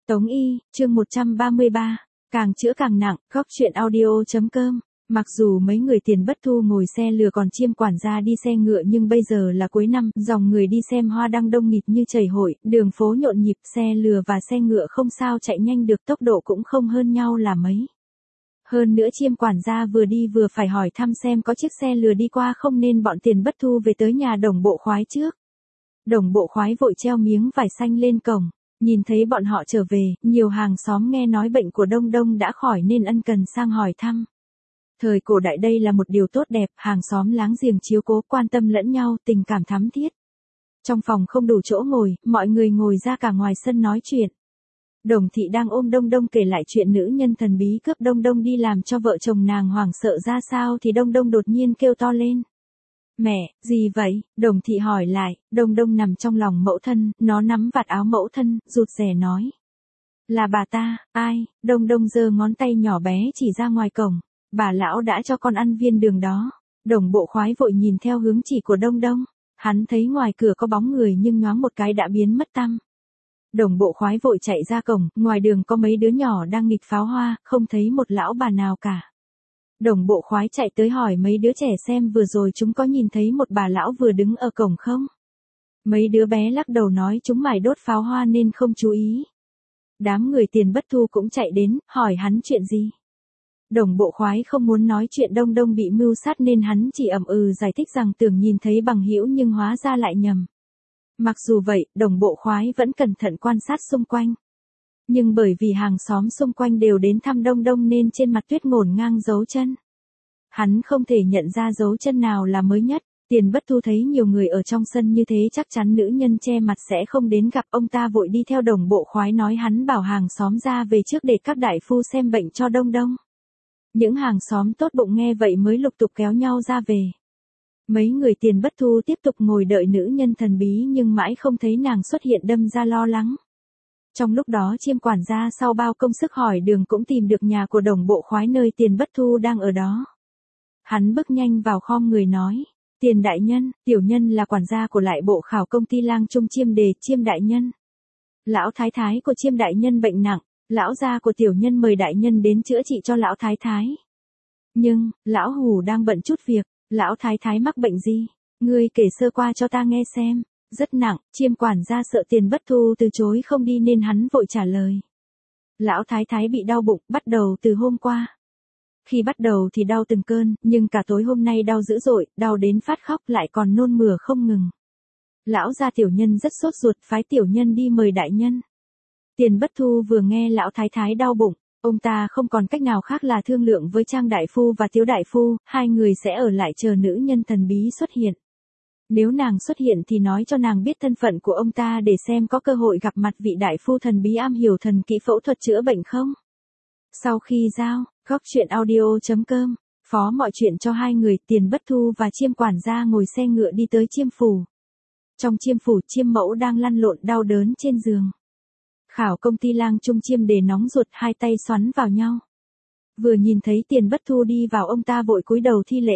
Tống Y, chương 133, càng chữa càng nặng, góc chuyện audio.com. Mặc dù mấy người tiền bất thu ngồi xe lừa còn chiêm quản gia đi xe ngựa nhưng bây giờ là cuối năm, dòng người đi xem hoa đăng đông nghịt như chảy hội, đường phố nhộn nhịp, xe lừa và xe ngựa không sao chạy nhanh được, tốc độ cũng không hơn nhau là mấy. Hơn nữa chiêm quản gia vừa đi vừa phải hỏi thăm xem có chiếc xe lừa đi qua không nên bọn tiền bất thu về tới nhà Đồng Bộ Khoái trước. Đồng Bộ Khoái vội treo miếng vải xanh lên cổng. Nhìn thấy bọn họ trở về, nhiều hàng xóm nghe nói bệnh của Đông Đông đã khỏi nên ân cần sang hỏi thăm. Thời cổ đại đây là một điều tốt đẹp, hàng xóm láng giềng chiếu cố quan tâm lẫn nhau, tình cảm thắm thiết. Trong phòng không đủ chỗ ngồi, mọi người ngồi ra cả ngoài sân nói chuyện. Đồng thị đang ôm Đông Đông kể lại chuyện nữ nhân thần bí cướp Đông Đông đi làm cho vợ chồng nàng hoảng sợ ra sao thì Đông Đông đột nhiên kêu to lên. Mẹ, gì vậy? Đồng thị hỏi lại, Đông Đông nằm trong lòng mẫu thân, nó nắm vạt áo mẫu thân, rụt rè nói. Là bà ta, ai? Đông Đông giơ ngón tay nhỏ bé chỉ ra ngoài cổng. Bà lão đã cho con ăn viên đường đó. Đồng Bộ Khoái vội nhìn theo hướng chỉ của Đông Đông. Hắn thấy ngoài cửa có bóng người nhưng nhoáng một cái đã biến mất tăm. Đồng Bộ Khoái vội chạy ra cổng, ngoài đường có mấy đứa nhỏ đang nghịch pháo hoa, không thấy một lão bà nào cả. Đồng Bộ Khoái chạy tới hỏi mấy đứa trẻ xem vừa rồi chúng có nhìn thấy một bà lão vừa đứng ở cổng không? Mấy đứa bé lắc đầu nói chúng mải đốt pháo hoa nên không chú ý. Đám người tiền bất thu cũng chạy đến, hỏi hắn chuyện gì? Đồng Bộ Khoái không muốn nói chuyện Đông Đông bị mưu sát nên hắn chỉ ậm ừ giải thích rằng tưởng nhìn thấy bằng hữu nhưng hóa ra lại nhầm. Mặc dù vậy, Đồng Bộ Khoái vẫn cẩn thận quan sát xung quanh. Nhưng bởi vì hàng xóm xung quanh đều đến thăm Đông Đông nên trên mặt tuyết ngổn ngang dấu chân. Hắn không thể nhận ra dấu chân nào là mới nhất. Tiền bất thu thấy nhiều người ở trong sân như thế chắc chắn nữ nhân che mặt sẽ không đến gặp, ông ta vội đi theo Đồng Bộ Khoái nói hắn bảo hàng xóm ra về trước để các đại phu xem bệnh cho Đông Đông. Những hàng xóm tốt bụng nghe vậy mới lục tục kéo nhau ra về. Mấy người tiền bất thu tiếp tục ngồi đợi nữ nhân thần bí nhưng mãi không thấy nàng xuất hiện đâm ra lo lắng. Trong lúc đó chiêm quản gia sau bao công sức hỏi đường cũng tìm được nhà của Đồng Bộ Khoái nơi tiền bất thu đang ở đó. Hắn bước nhanh vào khom người nói. Tiền đại nhân, tiểu nhân là quản gia của lại bộ khảo công ty Lang Trung Chiêm Đề, Chiêm đại nhân. Lão thái thái của Chiêm đại nhân bệnh nặng, lão gia của tiểu nhân mời đại nhân đến chữa trị cho lão thái thái. Nhưng, lão hủ đang bận chút việc, lão thái thái mắc bệnh gì? Ngươi kể sơ qua cho ta nghe xem. Rất nặng, chiêm quản gia sợ tiền bất thu từ chối không đi nên hắn vội trả lời. Lão thái thái bị đau bụng, bắt đầu từ hôm qua. Khi bắt đầu thì đau từng cơn, nhưng cả tối hôm nay đau dữ dội, đau đến phát khóc lại còn nôn mửa không ngừng. Lão gia tiểu nhân rất sốt ruột, phái tiểu nhân đi mời đại nhân. Tiền bất thu vừa nghe lão thái thái đau bụng, ông ta không còn cách nào khác là thương lượng với Trang đại phu và Tiếu đại phu, hai người sẽ ở lại chờ nữ nhân thần bí xuất hiện. Nếu nàng xuất hiện thì nói cho nàng biết thân phận của ông ta để xem có cơ hội gặp mặt vị đại phu thần bí am hiểu thần kỹ phẫu thuật chữa bệnh không. Sau khi giao, góc chuyện audio.com, phó mọi chuyện cho hai người tiền bất thu và chiêm quản gia ngồi xe ngựa đi tới chiêm phủ. Trong chiêm phủ chiêm mẫu đang lăn lộn đau đớn trên giường. Khảo công ty Lang Trung Chiêm Đề nóng ruột hai tay xoắn vào nhau. Vừa nhìn thấy tiền bất thu đi vào ông ta vội cúi đầu thi lễ.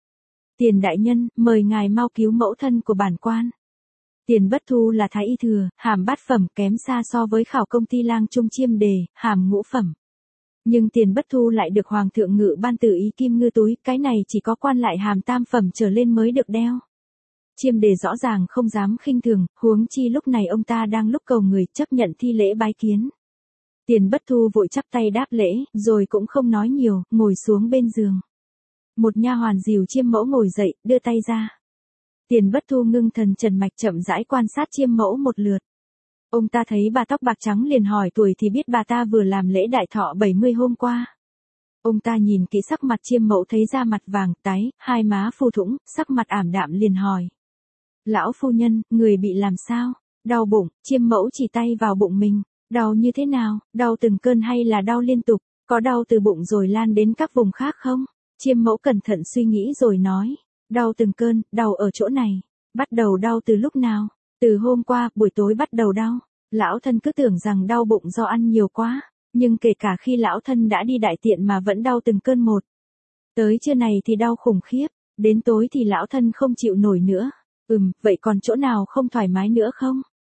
Tiền đại nhân, mời ngài mau cứu mẫu thân của bản quan. Tiền bất thu là thái y thừa, hàm bát phẩm kém xa so với khảo công ty Lang Trung Chiêm Đề, hàm ngũ phẩm. Nhưng tiền bất thu lại được hoàng thượng ngự ban từ ý kim ngư túi, cái này chỉ có quan lại hàm tam phẩm trở lên mới được đeo. Chiêm Đề rõ ràng không dám khinh thường, huống chi lúc này ông ta đang lúc cầu người chấp nhận thi lễ bái kiến. Tiền bất thu vội chắp tay đáp lễ, rồi cũng không nói nhiều, ngồi xuống bên giường. Một nha hoàn dìu chiêm mẫu ngồi dậy, đưa tay ra. Tiền bất thu ngưng thần trần mạch chậm rãi quan sát chiêm mẫu một lượt. Ông ta thấy bà tóc bạc trắng liền hỏi tuổi thì biết bà ta vừa làm lễ đại thọ 70 hôm qua. Ông ta nhìn kỹ sắc mặt chiêm mẫu thấy da mặt vàng tái, hai má phù thủng, sắc mặt ảm đạm liền hỏi. Lão phu nhân, người bị làm sao? Đau bụng, chiêm mẫu chỉ tay vào bụng mình. Đau như thế nào? Đau từng cơn hay là đau liên tục? Có đau từ bụng rồi lan đến các vùng khác không? Chiêm mẫu cẩn thận suy nghĩ rồi nói. Đau từng cơn, đau ở chỗ này. Bắt đầu đau từ lúc nào? Từ hôm qua, buổi tối bắt đầu đau. Lão thân cứ tưởng rằng đau bụng do ăn nhiều quá. Nhưng kể cả khi lão thân đã đi đại tiện mà vẫn đau từng cơn một. Tới trưa này thì đau khủng khiếp. Đến tối thì lão thân không chịu nổi nữa. Vậy còn chỗ nào không thoải mái nữa không?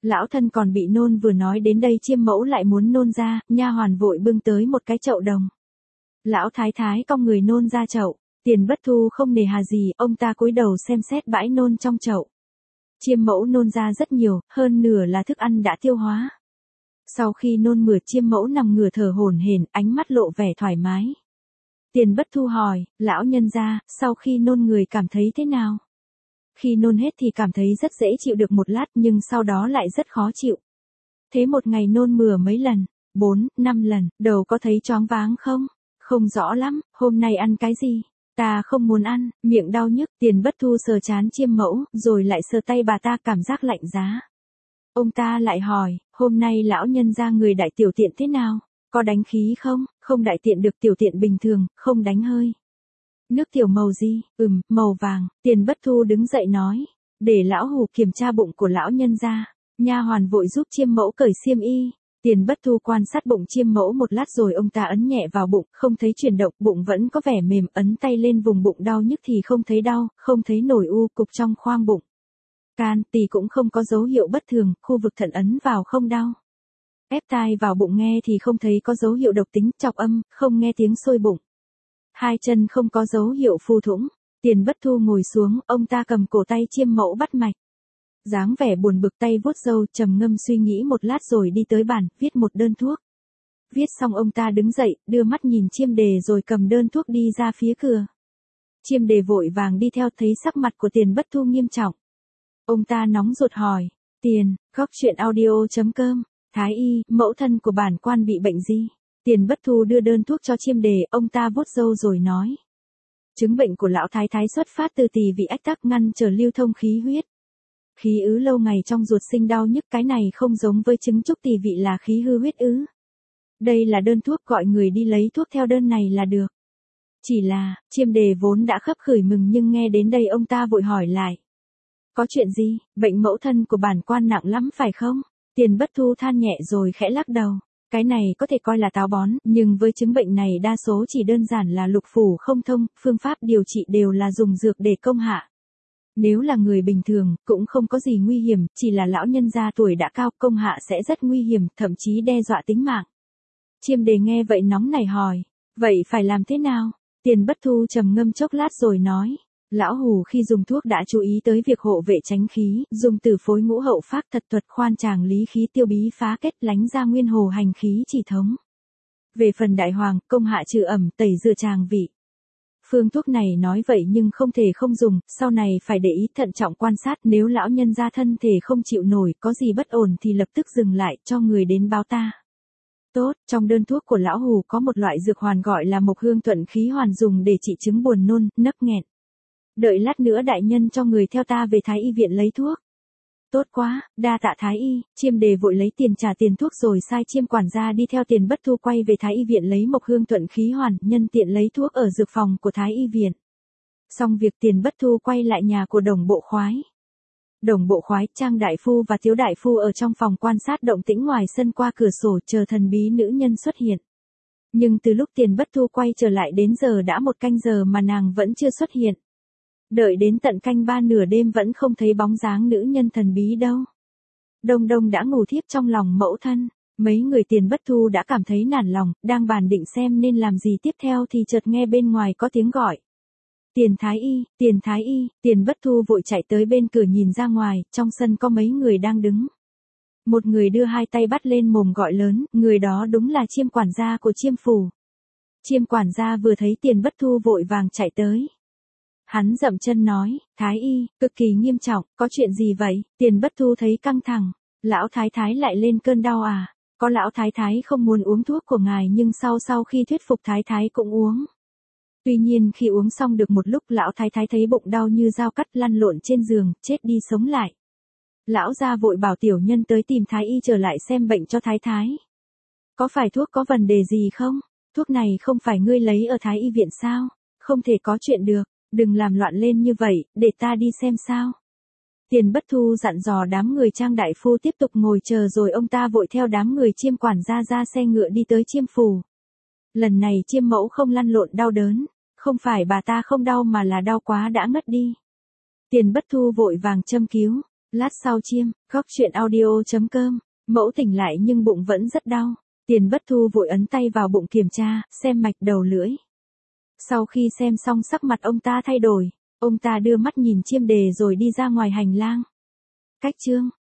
Lão thân còn bị nôn, vừa nói đến đây chiêm mẫu lại muốn nôn ra, nha hoàn vội bưng tới một cái chậu đồng. Lão thái thái cong người nôn ra chậu, Tiền Bất Thu không nề hà gì, ông ta cúi đầu xem xét bãi nôn trong chậu. Chiêm mẫu nôn ra rất nhiều, hơn nửa là thức ăn đã tiêu hóa. Sau khi nôn mửa, chiêm mẫu nằm ngửa thở hổn hển, ánh mắt lộ vẻ thoải mái. Tiền Bất Thu hỏi, lão nhân gia, sau khi nôn người cảm thấy thế nào? Khi nôn hết thì cảm thấy rất dễ chịu được một lát, nhưng sau đó lại rất khó chịu. Thế một ngày nôn mửa mấy lần? 4, 5 lần, đầu có thấy choáng váng không? Không rõ lắm, hôm nay ăn cái gì? Ta không muốn ăn, miệng đau nhức. Tiền Bất Thu sờ trán chiêm mẫu, rồi lại sờ tay bà ta, cảm giác lạnh giá. Ông ta lại hỏi, hôm nay lão nhân gia người đại tiểu tiện thế nào? Có đánh khí không? Không đại tiện được, tiểu tiện bình thường, không đánh hơi. Nước tiểu màu gì? Màu vàng. Tiền Bất Thu đứng dậy nói, để lão hù kiểm tra bụng của lão nhân gia. Nha hoàn vội giúp chiêm mẫu cởi xiêm y. Tiền Bất Thu quan sát bụng chiêm mẫu một lát rồi ông ta ấn nhẹ vào bụng, không thấy chuyển động, bụng vẫn có vẻ mềm, ấn tay lên vùng bụng đau nhức thì không thấy đau, không thấy nổi u cục trong khoang bụng. Can, tỳ cũng không có dấu hiệu bất thường, khu vực thận ấn vào không đau. Ép tai vào bụng nghe thì không thấy có dấu hiệu độc tính, chọc âm, không nghe tiếng sôi bụng. Hai chân không có dấu hiệu phu thủng. Tiền Bất Thu ngồi xuống, ông ta cầm cổ tay chiêm mẫu bắt mạch. Dáng vẻ buồn bực, tay vuốt râu, trầm ngâm suy nghĩ một lát rồi đi tới bàn, viết một đơn thuốc. Viết xong ông ta đứng dậy, đưa mắt nhìn chiêm đề rồi cầm đơn thuốc đi ra phía cửa. Chiêm đề vội vàng đi theo, thấy sắc mặt của Tiền Bất Thu nghiêm trọng. Ông ta nóng ruột hỏi, Tiền, góc chuyện audio.com, Thái y, mẫu thân của bản quan bị bệnh gì? Tiền Bất Thu đưa đơn thuốc cho chiêm đề, ông ta vuốt râu rồi nói. Chứng bệnh của lão thái thái xuất phát từ tỳ vị ách tắc, ngăn trở lưu thông khí huyết. Khí ứ lâu ngày trong ruột sinh đau nhức, cái này không giống với chứng trúc tỳ vị là khí hư huyết ứ. Đây là đơn thuốc, gọi người đi lấy thuốc theo đơn này là được. Chỉ là, chiêm đề vốn đã khấp khởi mừng nhưng nghe đến đây ông ta vội hỏi lại. Có chuyện gì, bệnh mẫu thân của bản quan nặng lắm phải không? Tiền Bất Thu than nhẹ rồi khẽ lắc đầu. Cái này có thể coi là táo bón, nhưng với chứng bệnh này đa số chỉ đơn giản là lục phủ không thông, phương pháp điều trị đều là dùng dược để công hạ. Nếu là người bình thường, cũng không có gì nguy hiểm, chỉ là lão nhân gia tuổi đã cao, công hạ sẽ rất nguy hiểm, thậm chí đe dọa tính mạng. Chiêm đề nghe vậy nóng nảy hỏi, vậy phải làm thế nào? Tiền Bất Thu trầm ngâm chốc lát rồi nói, lão hù khi dùng thuốc đã chú ý tới việc hộ vệ tránh khí, dùng từ phối ngũ hậu pháp thật thuật khoan tràng lý khí tiêu bí phá kết lánh ra nguyên hồ hành khí chỉ thống. Về phần đại hoàng, công hạ trừ ẩm, tẩy rửa tràng vị. Phương thuốc này nói vậy nhưng không thể không dùng, sau này phải để ý thận trọng quan sát, nếu lão nhân gia thân thể không chịu nổi, có gì bất ổn thì lập tức dừng lại, cho người đến báo ta. Tốt, trong đơn thuốc của lão hù có một loại dược hoàn gọi là mộc hương thuận khí hoàn, dùng để trị chứng buồn nôn, nấc nghẹn. Đợi lát nữa đại nhân cho người theo ta về Thái y viện lấy thuốc. Tốt quá, đa tạ Thái y. Chiêm đề vội lấy tiền trả tiền thuốc rồi sai chiêm quản gia đi theo Tiền Bất Thu quay về Thái y viện lấy mộc hương thuận khí hoàn, nhân tiện lấy thuốc ở dược phòng của Thái y viện. Xong việc, Tiền Bất Thu quay lại nhà của Đồng Bộ Khoái. Đồng Bộ Khoái, Trang đại phu và Tiếu đại phu ở trong phòng quan sát động tĩnh ngoài sân qua cửa sổ, chờ thần bí nữ nhân xuất hiện. Nhưng từ lúc Tiền Bất Thu quay trở lại đến giờ đã 1 canh giờ mà nàng vẫn chưa xuất hiện. Đợi đến tận canh 3 nửa đêm vẫn không thấy bóng dáng nữ nhân thần bí đâu. Đông Đông đã ngủ thiếp trong lòng mẫu thân. Mấy người Tiền Bất Thu đã cảm thấy nản lòng, đang bàn định xem nên làm gì tiếp theo thì chợt nghe bên ngoài có tiếng gọi. Tiền Thái y, Tiền Thái y. Tiền Bất Thu vội chạy tới bên cửa nhìn ra ngoài, trong sân có mấy người đang đứng. Một người đưa hai tay bắt lên mồm gọi lớn, người đó đúng là chiêm quản gia của chiêm phủ. Chiêm quản gia vừa thấy Tiền Bất Thu vội vàng chạy tới. Hắn dậm chân nói, Thái y, cực kỳ nghiêm trọng, có chuyện gì vậy? Tiền Bất Thu thấy căng thẳng, lão thái thái lại lên cơn đau à? Có, lão thái thái không muốn uống thuốc của ngài nhưng sau khi thuyết phục thái thái cũng uống. Tuy nhiên khi uống xong được một lúc, lão thái thái thấy bụng đau như dao cắt, lăn lộn trên giường, chết đi sống lại. Lão gia vội bảo tiểu nhân tới tìm thái y trở lại xem bệnh cho thái thái. Có phải thuốc có vấn đề gì không? Thuốc này không phải ngươi lấy ở Thái y viện sao? Không thể có chuyện được. Đừng làm loạn lên như vậy, để ta đi xem sao. Tiền Bất Thu dặn dò đám người Trang đại phu tiếp tục ngồi chờ rồi ông ta vội theo đám người chiêm quản gia ra xe ngựa đi tới chiêm phủ. Lần này chiêm mẫu không lăn lộn đau đớn, không phải bà ta không đau mà là đau quá đã ngất đi. Tiền Bất Thu vội vàng châm cứu, Lát sau chiêm, góc chuyện audio.com, mẫu tỉnh lại nhưng bụng vẫn rất đau. Tiền Bất Thu vội ấn tay vào bụng kiểm tra, xem mạch đầu lưỡi. Sau khi xem xong sắc mặt ông ta thay đổi, ông ta đưa mắt nhìn chiêm đề rồi đi ra ngoài hành lang. Cách chương